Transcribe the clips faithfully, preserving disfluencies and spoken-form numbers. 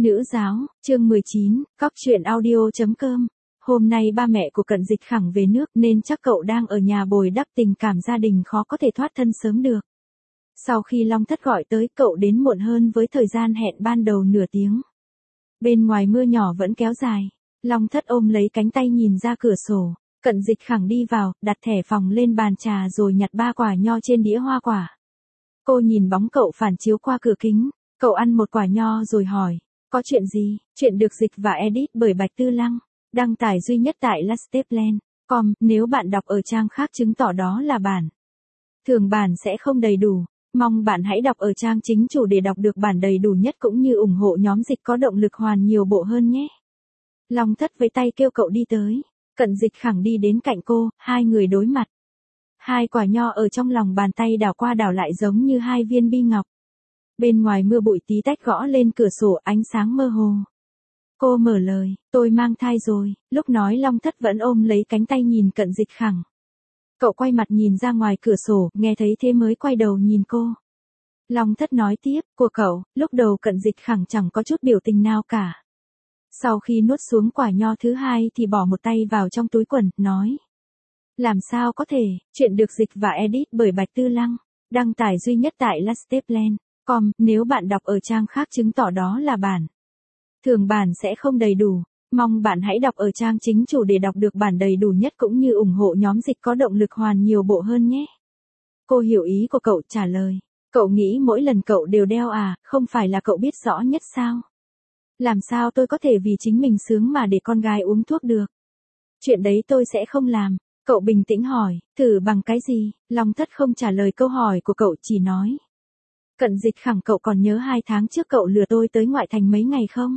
Nữ giáo, chương mười chín, cóc truyện audio chấm com. Hôm nay ba mẹ của Cận Dịch Khẳng về nước nên chắc cậu đang ở nhà bồi đắp tình cảm gia đình khó có thể thoát thân sớm được. Sau khi Long Thất gọi tới, cậu đến muộn hơn với thời gian hẹn ban đầu nửa tiếng. Bên ngoài mưa nhỏ vẫn kéo dài. Long Thất ôm lấy cánh tay nhìn ra cửa sổ. Cận Dịch Khẳng đi vào, đặt thẻ phòng lên bàn trà rồi nhặt ba quả nho trên đĩa hoa quả. Cô nhìn bóng cậu phản chiếu qua cửa kính. Cậu ăn một quả nho rồi hỏi. Có chuyện gì? Chuyện được dịch và edit bởi Bạch Tư Lăng. Đăng tải duy nhất tại lasteplan chấm com. Nếu bạn đọc ở trang khác chứng tỏ đó là bản thường bản sẽ không đầy đủ. Mong bạn hãy đọc ở trang chính chủ để đọc được bản đầy đủ nhất cũng như ủng hộ nhóm dịch có động lực hoàn nhiều bộ hơn nhé. Long Thất với tay kêu cậu đi tới. Cận Dịch Khẳng đi đến cạnh cô, hai người đối mặt. Hai quả nho ở trong lòng bàn tay đảo qua đảo lại giống như hai viên bi ngọc. Bên ngoài mưa bụi tí tách gõ lên cửa sổ, ánh sáng mơ hồ. Cô mở lời, tôi mang thai rồi. Lúc nói Long Thất vẫn ôm lấy cánh tay nhìn Cận Dịch Khẳng. Cậu quay mặt nhìn ra ngoài cửa sổ, nghe thấy thế mới quay đầu nhìn cô. Long Thất nói tiếp, của cậu, lúc đầu Cận Dịch Khẳng chẳng có chút biểu tình nào cả. Sau khi nuốt xuống quả nho thứ hai thì bỏ một tay vào trong túi quần, nói. Làm sao có thể, chuyện được dịch và edit bởi Bạch Tư Lăng. Đăng tải duy nhất tại lasteplan chấm com. Nếu bạn đọc ở trang khác chứng tỏ đó là bản thường bản sẽ không đầy đủ. Mong bạn hãy đọc ở trang chính chủ để đọc được bản đầy đủ nhất cũng như ủng hộ nhóm dịch có động lực hoàn nhiều bộ hơn nhé. Cô hiểu ý của cậu, trả lời. Cậu nghĩ mỗi lần cậu đều đeo à, không phải là cậu biết rõ nhất sao? Làm sao tôi có thể vì chính mình sướng mà để con gái uống thuốc được? Chuyện đấy tôi sẽ không làm. Cậu bình tĩnh hỏi, thử bằng cái gì? Long Thất không trả lời câu hỏi của cậu, chỉ nói. Cận Dịch Khẳng, cậu còn nhớ hai tháng trước cậu lừa tôi tới ngoại thành mấy ngày không?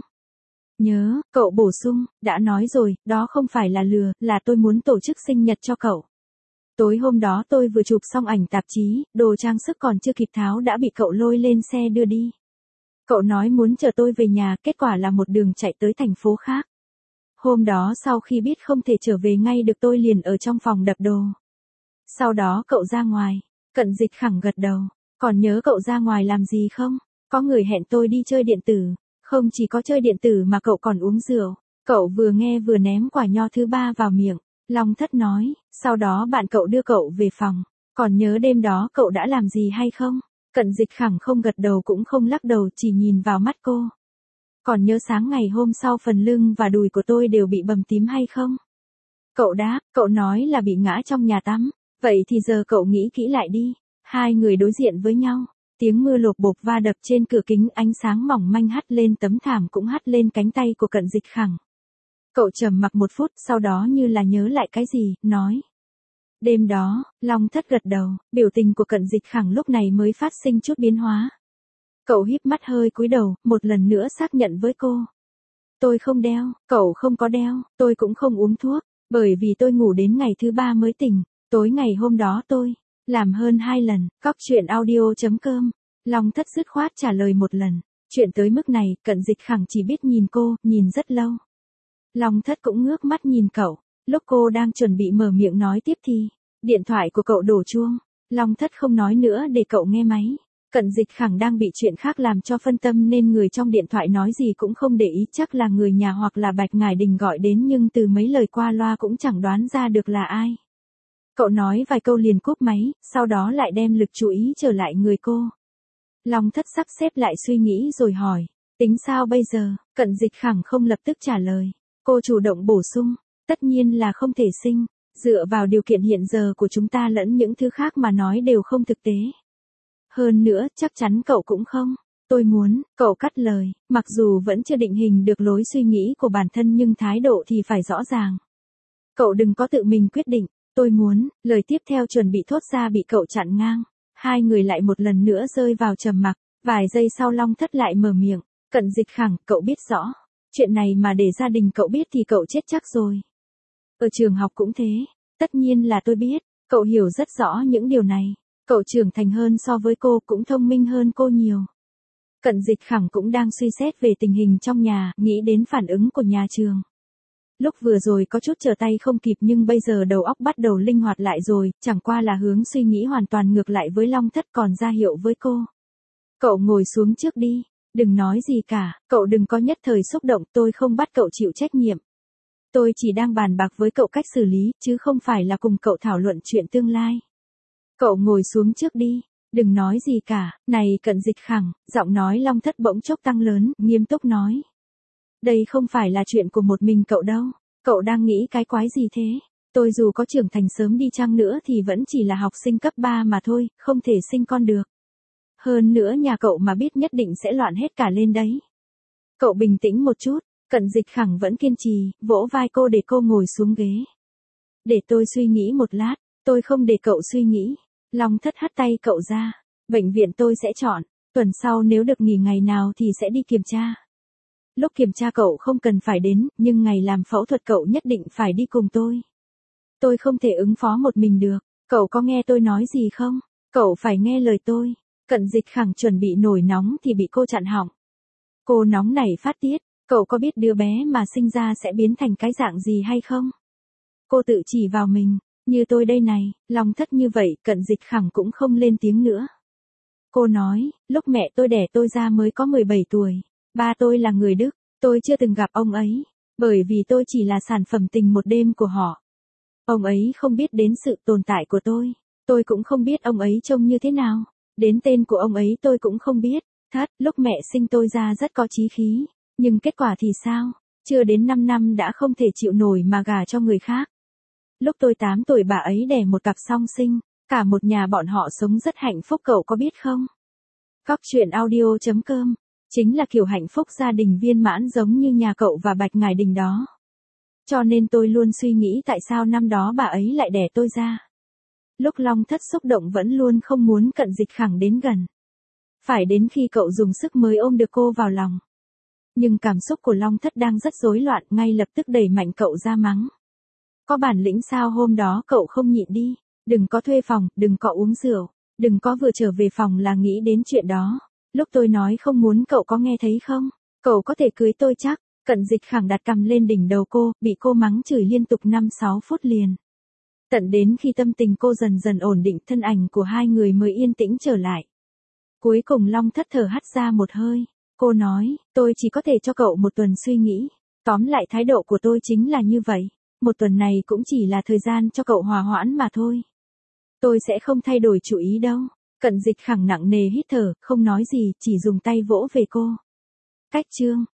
Nhớ, cậu bổ sung, đã nói rồi, đó không phải là lừa, là tôi muốn tổ chức sinh nhật cho cậu. Tối hôm đó tôi vừa chụp xong ảnh tạp chí, đồ trang sức còn chưa kịp tháo đã bị cậu lôi lên xe đưa đi. Cậu nói muốn chờ tôi về nhà, kết quả là một đường chạy tới thành phố khác. Hôm đó sau khi biết không thể trở về ngay được tôi liền ở trong phòng đập đồ. Sau đó cậu ra ngoài. Cận Dịch Khẳng gật đầu. Còn nhớ cậu ra ngoài làm gì không? Có người hẹn tôi đi chơi điện tử. Không chỉ có chơi điện tử mà cậu còn uống rượu. Cậu vừa nghe vừa ném quả nho thứ ba vào miệng. Long Thất nói, sau đó bạn cậu đưa cậu về phòng. Còn nhớ đêm đó cậu đã làm gì hay không? Cận Dịch Khẳng không gật đầu cũng không lắc đầu, chỉ nhìn vào mắt cô. Còn nhớ sáng ngày hôm sau phần lưng và đùi của tôi đều bị bầm tím hay không? Cậu đáp, cậu nói là bị ngã trong nhà tắm. Vậy thì giờ cậu nghĩ kỹ lại đi. Hai người đối diện với nhau. Tiếng mưa lộp bộp va đập trên cửa kính, ánh sáng mỏng manh hắt lên tấm thảm cũng hắt lên cánh tay của Cận Dịch Khẳng. Cậu trầm mặc một phút, sau đó như là nhớ lại cái gì, nói. Đêm đó, Long Thất gật đầu, biểu tình của Cận Dịch Khẳng lúc này mới phát sinh chút biến hóa. Cậu híp mắt hơi cúi đầu, một lần nữa xác nhận với cô. Tôi không đeo, cậu không có đeo, tôi cũng không uống thuốc, bởi vì tôi ngủ đến ngày thứ ba mới tỉnh, tối ngày hôm đó tôi làm hơn hai lần. Cóc truyện audio chấm com. Long Thất dứt khoát trả lời một lần. Chuyện tới mức này, Cận Dịch Khẳng chỉ biết nhìn cô, nhìn rất lâu. Long Thất cũng ngước mắt nhìn cậu. Lúc cô đang chuẩn bị mở miệng nói tiếp thì điện thoại của cậu đổ chuông. Long Thất không nói nữa để cậu nghe máy. Cận Dịch Khẳng đang bị chuyện khác làm cho phân tâm nên người trong điện thoại nói gì cũng không để ý, chắc là người nhà hoặc là Bạch Ngải Đình gọi đến nhưng từ mấy lời qua loa cũng chẳng đoán ra được là ai. Cậu nói vài câu liền cúp máy, sau đó lại đem lực chú ý trở lại người cô. Long Thất sắp xếp lại suy nghĩ rồi hỏi, tính sao bây giờ? Cận Dịch Khẳng không lập tức trả lời. Cô chủ động bổ sung, tất nhiên là không thể sinh, dựa vào điều kiện hiện giờ của chúng ta lẫn những thứ khác mà nói đều không thực tế. Hơn nữa, chắc chắn cậu cũng không. Tôi muốn, cậu cắt lời, mặc dù vẫn chưa định hình được lối suy nghĩ của bản thân nhưng thái độ thì phải rõ ràng. Cậu đừng có tự mình quyết định, tôi muốn, lời tiếp theo chuẩn bị thốt ra bị cậu chặn ngang. Hai người lại một lần nữa rơi vào trầm mặc, vài giây sau Long Thất lại mở miệng, Cận Dịch Khẳng, cậu biết rõ. Chuyện này mà để gia đình cậu biết thì cậu chết chắc rồi. Ở trường học cũng thế, tất nhiên là tôi biết, cậu hiểu rất rõ những điều này. Cậu trưởng thành hơn so với cô, cũng thông minh hơn cô nhiều. Cận Dịch Khẳng cũng đang suy xét về tình hình trong nhà, nghĩ đến phản ứng của nhà trường. Lúc vừa rồi có chút trở tay không kịp nhưng bây giờ đầu óc bắt đầu linh hoạt lại rồi, chẳng qua là hướng suy nghĩ hoàn toàn ngược lại với Long Thất còn ra hiệu với cô. Cậu ngồi xuống trước đi. Đừng nói gì cả, cậu đừng có nhất thời xúc động, tôi không bắt cậu chịu trách nhiệm. Tôi chỉ đang bàn bạc với cậu cách xử lý, chứ không phải là cùng cậu thảo luận chuyện tương lai. Cậu ngồi xuống trước đi, đừng nói gì cả, này Cận Dịch Khẳng, giọng nói Long Thất bỗng chốc tăng lớn, nghiêm túc nói. Đây không phải là chuyện của một mình cậu đâu, cậu đang nghĩ cái quái gì thế? Tôi dù có trưởng thành sớm đi chăng nữa thì vẫn chỉ là học sinh cấp ba mà thôi, không thể sinh con được. Hơn nữa nhà cậu mà biết nhất định sẽ loạn hết cả lên đấy. Cậu bình tĩnh một chút, Cận Dịch Khẳng vẫn kiên trì, vỗ vai cô để cô ngồi xuống ghế. Để tôi suy nghĩ một lát, tôi không để cậu suy nghĩ. Long Thất hất tay cậu ra, bệnh viện tôi sẽ chọn, tuần sau nếu được nghỉ ngày nào thì sẽ đi kiểm tra. Lúc kiểm tra cậu không cần phải đến, nhưng ngày làm phẫu thuật cậu nhất định phải đi cùng tôi. Tôi không thể ứng phó một mình được, cậu có nghe tôi nói gì không? Cậu phải nghe lời tôi. Cận Dịch Khẳng chuẩn bị nổi nóng thì bị cô chặn họng. Cô nóng nảy phát tiết, cậu có biết đứa bé mà sinh ra sẽ biến thành cái dạng gì hay không? Cô tự chỉ vào mình, như tôi đây này, Long Thất như vậy, Cận Dịch Khẳng cũng không lên tiếng nữa. Cô nói, lúc mẹ tôi đẻ tôi ra mới có mười bảy tuổi, ba tôi là người Đức, tôi chưa từng gặp ông ấy, bởi vì tôi chỉ là sản phẩm tình một đêm của họ. Ông ấy không biết đến sự tồn tại của tôi, tôi cũng không biết ông ấy trông như thế nào, đến tên của ông ấy tôi cũng không biết. Thất, lúc mẹ sinh tôi ra rất có chí khí, nhưng kết quả thì sao? Chưa đến năm năm đã không thể chịu nổi mà gả cho người khác. Lúc tôi tám tuổi bà ấy đẻ một cặp song sinh, cả một nhà bọn họ sống rất hạnh phúc, cậu có biết không? Cóc truyện audio chấm com, chính là kiểu hạnh phúc gia đình viên mãn giống như nhà cậu và Bạch Ngải Đình đó. Cho nên tôi luôn suy nghĩ tại sao năm đó bà ấy lại đẻ tôi ra. Lúc Long Thất xúc động vẫn luôn không muốn Cận Dịch Khẳng đến gần. Phải đến khi cậu dùng sức mới ôm được cô vào lòng. Nhưng cảm xúc của Long Thất đang rất rối loạn, ngay lập tức đẩy mạnh cậu ra mắng. Có bản lĩnh sao hôm đó cậu không nhịn đi, đừng có thuê phòng, đừng có uống rượu, đừng có vừa trở về phòng là nghĩ đến chuyện đó. Lúc tôi nói không muốn cậu có nghe thấy không? Cậu có thể cưới tôi chắc. Cận Dịch Khẳng đặt cằm lên đỉnh đầu cô, bị cô mắng chửi liên tục năm sáu phút liền. Tận đến khi tâm tình cô dần dần ổn định, thân ảnh của hai người mới yên tĩnh trở lại. Cuối cùng Long Thất thở hắt ra một hơi. Cô nói, tôi chỉ có thể cho cậu một tuần suy nghĩ. Tóm lại thái độ của tôi chính là như vậy. Một tuần này cũng chỉ là thời gian cho cậu hòa hoãn mà thôi. Tôi sẽ không thay đổi chủ ý đâu. Cận Dịch Khẳng nặng nề hít thở, không nói gì, chỉ dùng tay vỗ về cô. Cách chương.